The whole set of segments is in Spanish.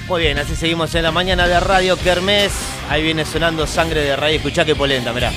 Muy bien, así seguimos en la mañana de Radio Kermés. Ahí viene sonando Sangre de Raíz. Escuchá qué polenta, mirá.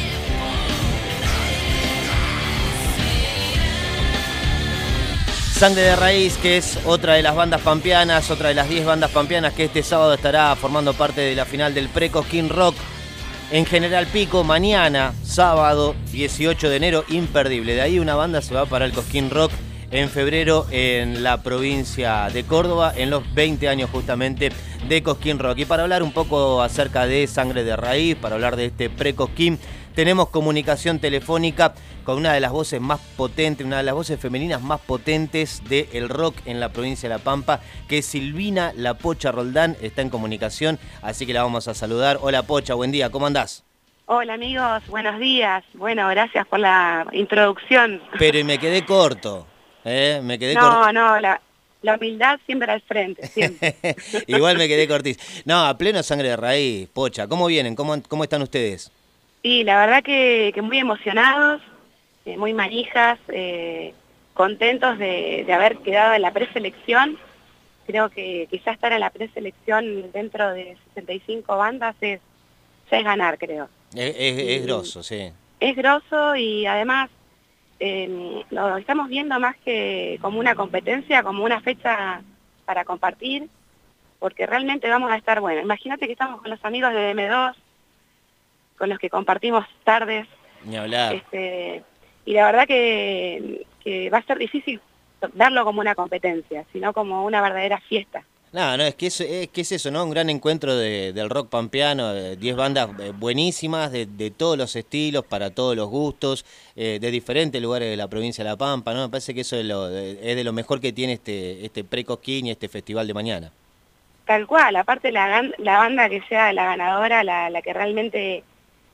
Sangre de Raíz, que es otra de las bandas pampeanas, otra de las 10 bandas pampeanas que este sábado estará formando parte de la final del Pre-Cosquín Rock en General Pico. Mañana, sábado 18 de enero, imperdible. De ahí una banda se va para el Cosquín Rock en febrero en la provincia de Córdoba, en los 20 años justamente de Cosquín Rock. Y para hablar un poco acerca de Sangre de Raíz, para hablar de este Pre-Cosquín, tenemos comunicación telefónica con una de las voces más potentes, una de las voces femeninas más potentes del rock en la provincia de La Pampa, que es Silvina La Pocha Roldán. Está en comunicación, así que la vamos a saludar. Hola Pocha, buen día, ¿cómo andás? Hola amigos, buenos días. Bueno, gracias por la introducción. Pero y me quedé corto, me quedé corto. No, la humildad siempre al frente, siempre. Igual me quedé cortísimo. No, a pleno Sangre de Raíz, Pocha. ¿Cómo vienen? ¿Cómo están ustedes? Sí, la verdad que muy emocionados, muy manijas, contentos de haber quedado en la preselección. Creo que ya estar en la preselección dentro de 65 bandas ya es ganar, creo. Es grosso, sí. Es grosso y además lo estamos viendo más que como una competencia, como una fecha para compartir, porque realmente vamos a estar bueno. Imagínate que estamos con los amigos de DM2, con los que compartimos tardes. Ni hablar. Y la verdad que va a ser difícil darlo como una competencia, sino como una verdadera fiesta. No, es que es eso, ¿no? Un gran encuentro del rock pampeano, 10 bandas buenísimas, de todos los estilos, para todos los gustos, de diferentes lugares de la provincia de La Pampa, ¿no? Me parece que eso es de lo mejor que tiene este Pre-Cosquín y este festival de mañana. Tal cual, aparte la banda que sea la ganadora, la que realmente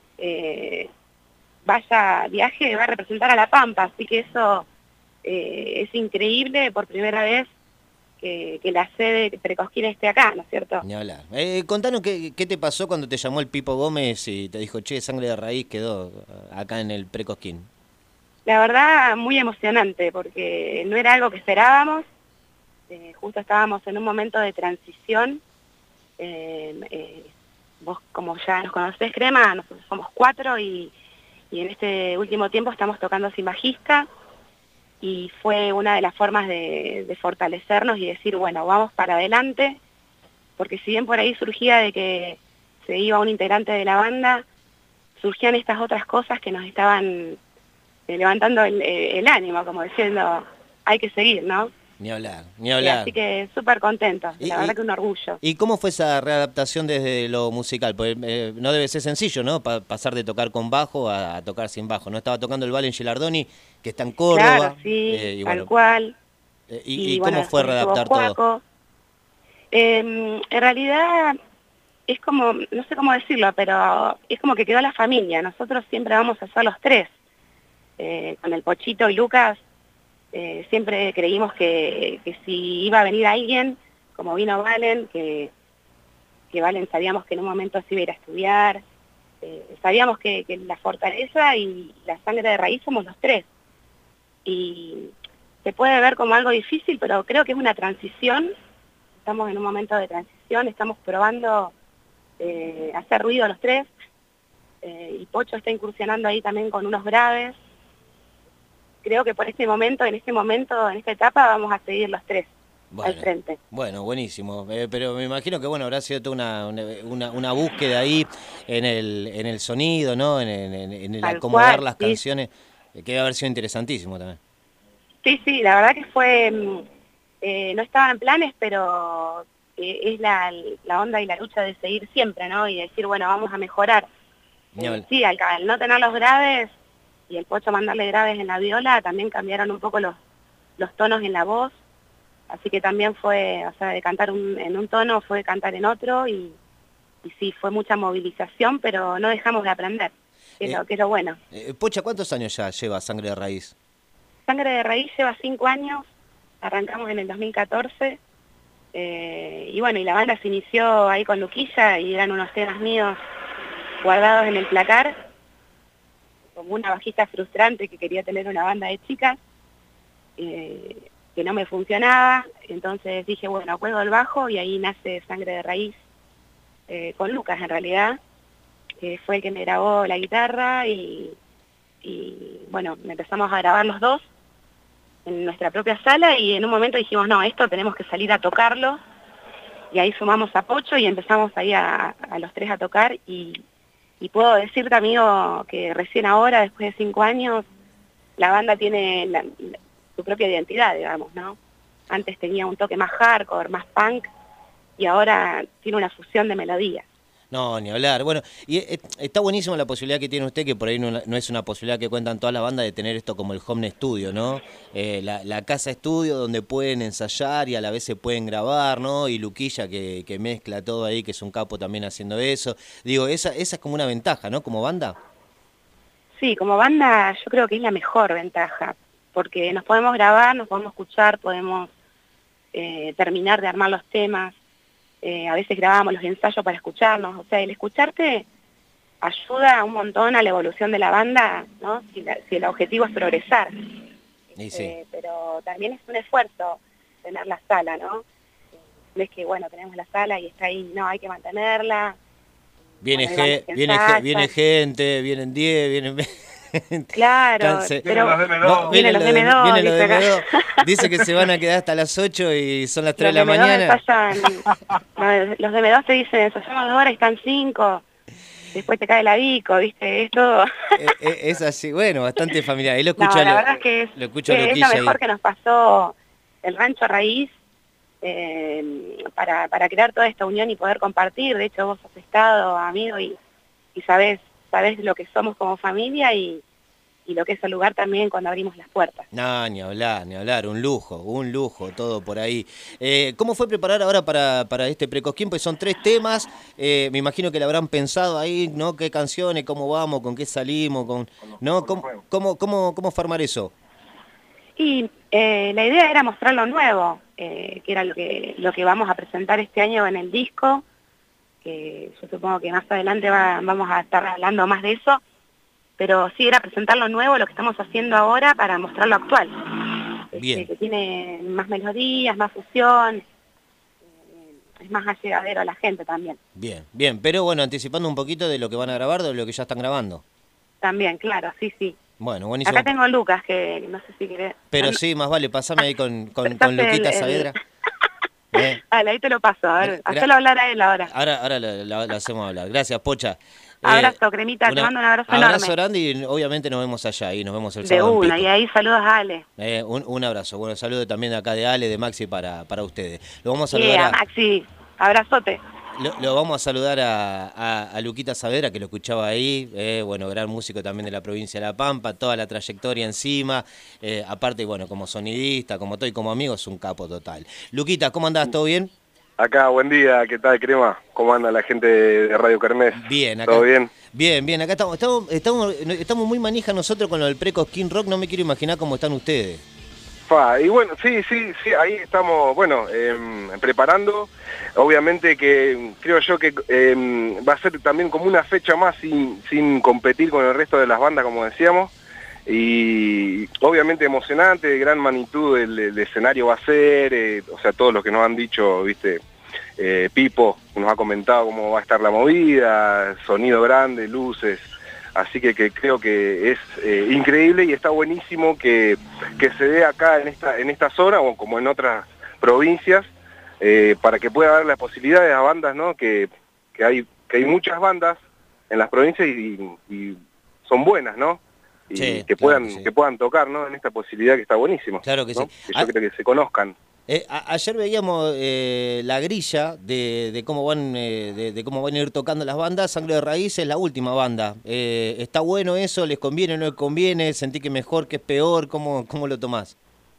viaje, va a representar a La Pampa, así que eso es increíble, por primera vez que la sede de Pre-Cosquín esté acá, ¿no es cierto? Ni hablar. Contanos qué te pasó cuando te llamó el Pipo Gómez y te dijo, che, Sangre de Raíz quedó acá en el Pre-Cosquín. La verdad, muy emocionante, porque no era algo que esperábamos. Justo estábamos en un momento de transición. Vos, como ya nos conocés, Crema, nosotros somos 4 y en este último tiempo estamos tocando sin bajista. Y fue una de las formas de fortalecernos y decir, bueno, vamos para adelante, porque si bien por ahí surgía de que se iba un integrante de la banda, surgían estas otras cosas que nos estaban levantando el ánimo, como diciendo, hay que seguir, ¿no? Ni hablar, ni hablar. Así que súper contentos, la verdad que un orgullo. ¿Y cómo fue esa readaptación desde lo musical? Porque no debe ser sencillo, ¿no? Pasar de tocar con bajo a tocar sin bajo. No estaba tocando el Valen Gilardoni, que está en Córdoba. Claro, sí, tal cual. ¿Y cómo fue readaptar todo? En realidad es como, no sé cómo decirlo, pero es como que quedó la familia. Nosotros siempre vamos a ser los 3. Con el Pochito y Lucas. Siempre creímos que si iba a venir alguien, como vino Valen, que Valen sabíamos que en un momento se iba a ir a estudiar, sabíamos que la fortaleza y la sangre de raíz somos los 3. Y se puede ver como algo difícil, pero creo que es una transición, estamos en un momento de transición, estamos probando hacer ruido los 3, y Pocho está incursionando ahí también con unos graves. Creo que por en esta etapa, vamos a seguir los 3 al frente. Bueno, buenísimo. Pero me imagino que habrá sido toda una búsqueda ahí en el sonido, ¿no? En el acomodar las canciones, que debe haber sido interesantísimo también. Sí, la verdad que fue, no estaban en planes, pero es la onda y la lucha de seguir siempre, ¿no? Y decir, bueno, vamos a mejorar. Sí, al no tener los graves, y el Pocho mandarle graves en la viola, también cambiaron un poco los tonos en la voz, así que también fue, o sea, de cantar en un tono fue cantar en otro, y sí, fue mucha movilización, pero no dejamos de aprender, que es lo bueno. Pocha, ¿cuántos años ya lleva Sangre de Raíz? Sangre de Raíz lleva 5 años, arrancamos en el 2014, y bueno, y la banda se inició ahí con Luquilla, y eran unos temas míos guardados en el placar, como una bajista frustrante que quería tener una banda de chicas, que que no me funcionaba, entonces dije, bueno, juego el bajo y ahí nace Sangre de Raíz, con Lucas en realidad, que fue el que me grabó la guitarra y bueno, empezamos a grabar los dos en nuestra propia sala y en un momento dijimos, no, esto tenemos que salir a tocarlo, y ahí sumamos a Pocho y empezamos ahí a los tres a tocar y puedo decirte, amigo, que recién ahora, después de 5 años, la banda tiene su propia identidad, digamos, ¿no? Antes tenía un toque más hardcore, más punk, y ahora tiene una fusión de melodías. No, ni hablar. Bueno, y está buenísima la posibilidad que tiene usted, que por ahí no es una posibilidad que cuentan todas las bandas, de tener esto como el home studio, ¿no? La casa estudio donde pueden ensayar y a la vez se pueden grabar, ¿no? Y Luquilla que mezcla todo ahí, que es un capo también haciendo eso. Digo, esa es como una ventaja, ¿no? Como banda. Sí, como banda yo creo que es la mejor ventaja, porque nos podemos grabar, nos podemos escuchar, podemos terminar de armar los temas. A veces grabamos los ensayos para escucharnos, o sea, el escucharte ayuda un montón a la evolución de la banda, ¿no? Si el objetivo es progresar. Sí. Pero también es un esfuerzo tener la sala, ¿no? No es que, bueno, tenemos la sala y está ahí, no, hay que mantenerla. Viene gente, vienen 10, vienen... Claro, pero vienen los M2. Dice que se van a quedar hasta las 8 y son las 3 de la mañana. Los de M2 te dicen, ensayamos 2 horas y están 5. Después te cae la bico, ¿viste? Es todo. Es así, bueno, bastante familiar. Y lo escucho, la verdad es que es lo mejor que nos pasó el Rancho Raíz, para crear toda esta unión y poder compartir. De hecho, vos has estado, amigo, y sabés lo que somos como familia y lo que es el lugar también cuando abrimos las puertas. No, ni hablar, un lujo, todo por ahí. ¿Cómo fue preparar ahora para este Precosquín? Pues son 3 temas, me imagino que le habrán pensado ahí, ¿no? ¿Qué canciones, cómo vamos, con qué salimos, ¿no? ¿Cómo formar eso? Y la idea era mostrar lo nuevo, que era lo que vamos a presentar este año en el disco, que yo supongo que más adelante vamos a estar hablando más de eso, pero sí era presentar lo nuevo, lo que estamos haciendo ahora para mostrar lo actual. Bien. Que tiene más melodías, más fusión, es más allegadero a la gente también. Bien, pero bueno, anticipando un poquito de lo que van a grabar, de lo que ya están grabando. También, claro, sí. Bueno, buenísimo. Acá tengo a Lucas, que no sé si querés... Pero sí, más vale, pasame ahí con Luquita Saavedra. Dale, ahí te lo paso, a ver, hacelo hablar a él ahora. Ahora lo hacemos hablar. Gracias, Pocha. Abrazo, Cremita, te mando un abrazo enorme. Abrazo grande y obviamente nos vemos allá y nos vemos el sábado. De una, y ahí saludos a Ale. Un abrazo. Bueno, saludo también de acá de Ale, de Maxi para ustedes. Lo vamos a saludar Maxi, abrazote. Lo vamos a saludar a Luquita Saavedra, que lo escuchaba ahí, bueno, gran músico también de la provincia de La Pampa, toda la trayectoria encima, aparte, bueno, como sonidista, como todo y como amigo, es un capo total. Luquita, ¿cómo andás? ¿Todo bien? Acá, buen día, ¿qué tal, Crema? ¿Cómo anda la gente de Radio Kermés? Bien, acá. ¿Todo bien? Bien, acá estamos muy manija nosotros con lo del Precosquín Rock, no me quiero imaginar cómo están ustedes. Y bueno, sí, ahí estamos, bueno, preparando. Obviamente que creo yo que va a ser también como una fecha más sin competir con el resto de las bandas, como decíamos. Y obviamente emocionante, de gran magnitud el escenario va a ser, o sea, todos los que nos han dicho, viste, Pipo nos ha comentado cómo va a estar la movida, sonido grande, luces. Así que creo que es increíble y está buenísimo que se dé acá en esta zona o como en otras provincias, para que pueda haber la posibilidad de las bandas, ¿no? Que hay muchas bandas en las provincias y son buenas, ¿no? Y sí, que puedan tocar, ¿no? En esta posibilidad que está buenísimo. Claro que ¿no? sí. Que yo creo que se conozcan. Ayer veíamos la grilla de cómo van de cómo van a ir tocando las bandas. Sangre de Raíz es la última banda. ¿Está bueno eso? ¿Les conviene o no les conviene? ¿Sentí que mejor, que es peor? ¿Cómo lo tomás?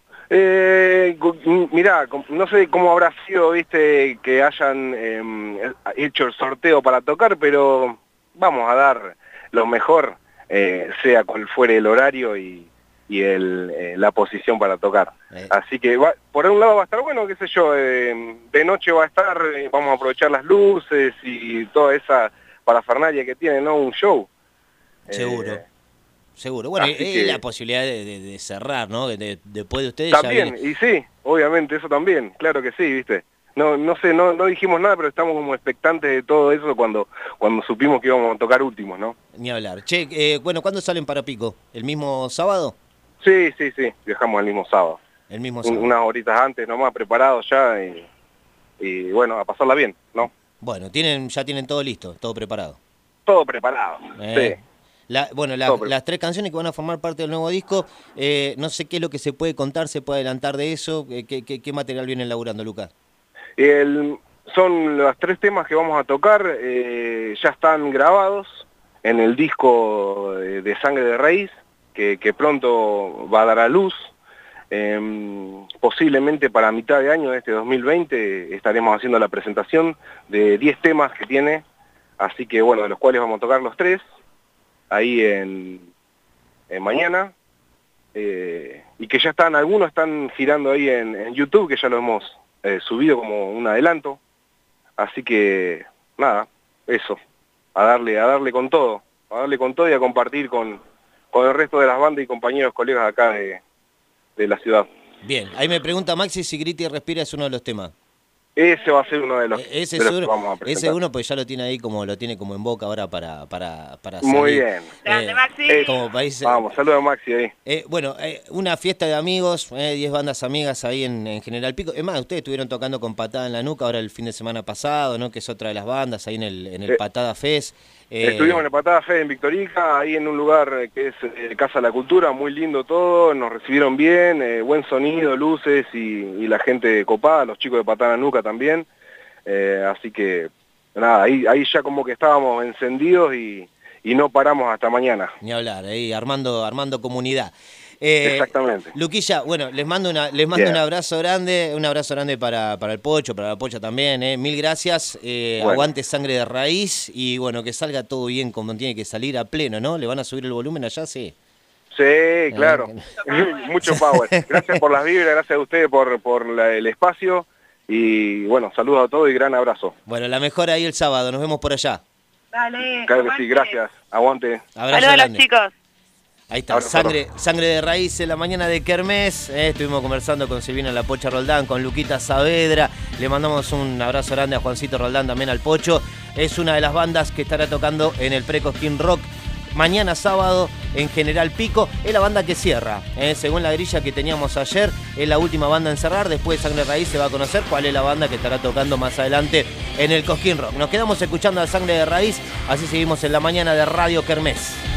Mirá, no sé cómo habrá sido, viste, que hayan hecho el sorteo para tocar, pero vamos a dar lo mejor, sea cual fuere el horario y la posición para tocar. Así que por un lado va a estar bueno, qué sé yo, de noche va a estar, vamos a aprovechar las luces y toda esa parafernalia que tiene, ¿no? Un show. Seguro. seguro. Bueno, Así y que... la posibilidad de cerrar, ¿no? Después de ustedes También, ya viene... y sí, obviamente, eso también, claro que sí, ¿viste? No sé, no dijimos nada, pero estamos como expectantes de todo eso cuando supimos que íbamos a tocar últimos, ¿no? Ni hablar. Che, bueno, ¿cuándo salen para Pico? ¿El mismo sábado? Sí, viajamos el mismo sábado. El mismo sábado. Unas horitas antes nomás, preparados ya, y bueno, a pasarla bien, ¿no? Bueno, ya tienen todo listo, todo preparado. Todo preparado, sí. Las 3 canciones que van a formar parte del nuevo disco, no sé qué es lo que se puede contar, se puede adelantar de eso, ¿qué material vienen elaborando, Lucas? Son los 3 temas que vamos a tocar, ya están grabados en el disco de Sangre de Raíz, que pronto va a dar a luz. Posiblemente para mitad de año de este 2020 estaremos haciendo la presentación de 10 temas que tiene, así que bueno, de los cuales vamos a tocar los 3, ahí en mañana, y que ya algunos están girando ahí en YouTube, que ya lo hemos subido como un adelanto, así que nada, eso, a darle con todo, y a compartir con el resto de las bandas y compañeros, colegas acá de la ciudad. Bien, ahí me pregunta Maxi si Grita y Respira es uno de los temas. Ese va a ser uno de los, ese de los que vamos a presentar. Ese uno pues ya lo tiene ahí lo tiene como en boca ahora para salir. Muy bien. Grande, Maxi. Como país, vamos, saludos a Maxi ahí. Bueno, una fiesta de amigos, 10 bandas amigas ahí en General Pico. Es más, ustedes estuvieron tocando con Patada en la Nuca ahora el fin de semana pasado, ¿no? Que es otra de las bandas ahí en el Patada Fest. Estuvimos en el Patada Fest en Victorica, ahí en un lugar que es Casa de la Cultura, muy lindo todo, nos recibieron bien, buen sonido, luces y la gente copada, los chicos de Patada en la Nuca también. Así que nada, ahí ya como que estábamos encendidos y no paramos hasta mañana. Ni hablar, ahí armando comunidad. Exactamente. Luquilla, bueno, les mando un abrazo grande, para el Pocho, para la Pocha también, mil gracias, bueno. Aguante Sangre de Raíz y bueno, que salga todo bien como tiene que salir a pleno, ¿no? ¿Le van a subir el volumen allá? Sí. Sí, claro, mucho power. Gracias por las vibras, gracias a ustedes por el espacio. Y bueno, saludos a todos y gran abrazo. Bueno, la mejor ahí el sábado, nos vemos por allá. Dale. Claro que sí, gracias. Aguante. Saludos a los chicos. Ahí está, Sangre de Raíz en la mañana de Kermés. Estuvimos conversando con Silvina La Pocha Roldán, con Luquita Saavedra. Le mandamos un abrazo grande a Juancito Roldán, también al Pocho. Es una de las bandas que estará tocando en el Precosquín Rock mañana sábado en General Pico. Es la banda que cierra, según la grilla que teníamos ayer, es la última banda en cerrar. Después de Sangre de Raíz se va a conocer cuál es la banda que estará tocando más adelante en el Cosquín Rock. Nos quedamos escuchando a Sangre de Raíz, así seguimos en la mañana de Radio Kermés.